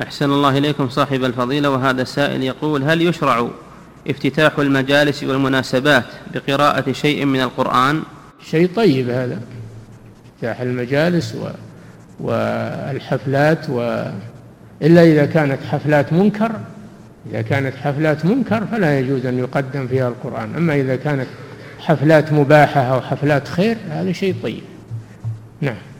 أحسن الله إليكم صاحب الفضيلة. وهذا السائل يقول: هل يشرع افتتاح المجالس والمناسبات بقراءة شيء من القرآن؟ شيء طيب هذا، افتتاح المجالس والحفلات إلا إذا كانت حفلات منكر. إذا كانت حفلات منكر فلا يجوز أن يقدم فيها القرآن. أما إذا كانت حفلات مباحة أو حفلات خير هذا شيء طيب. نعم.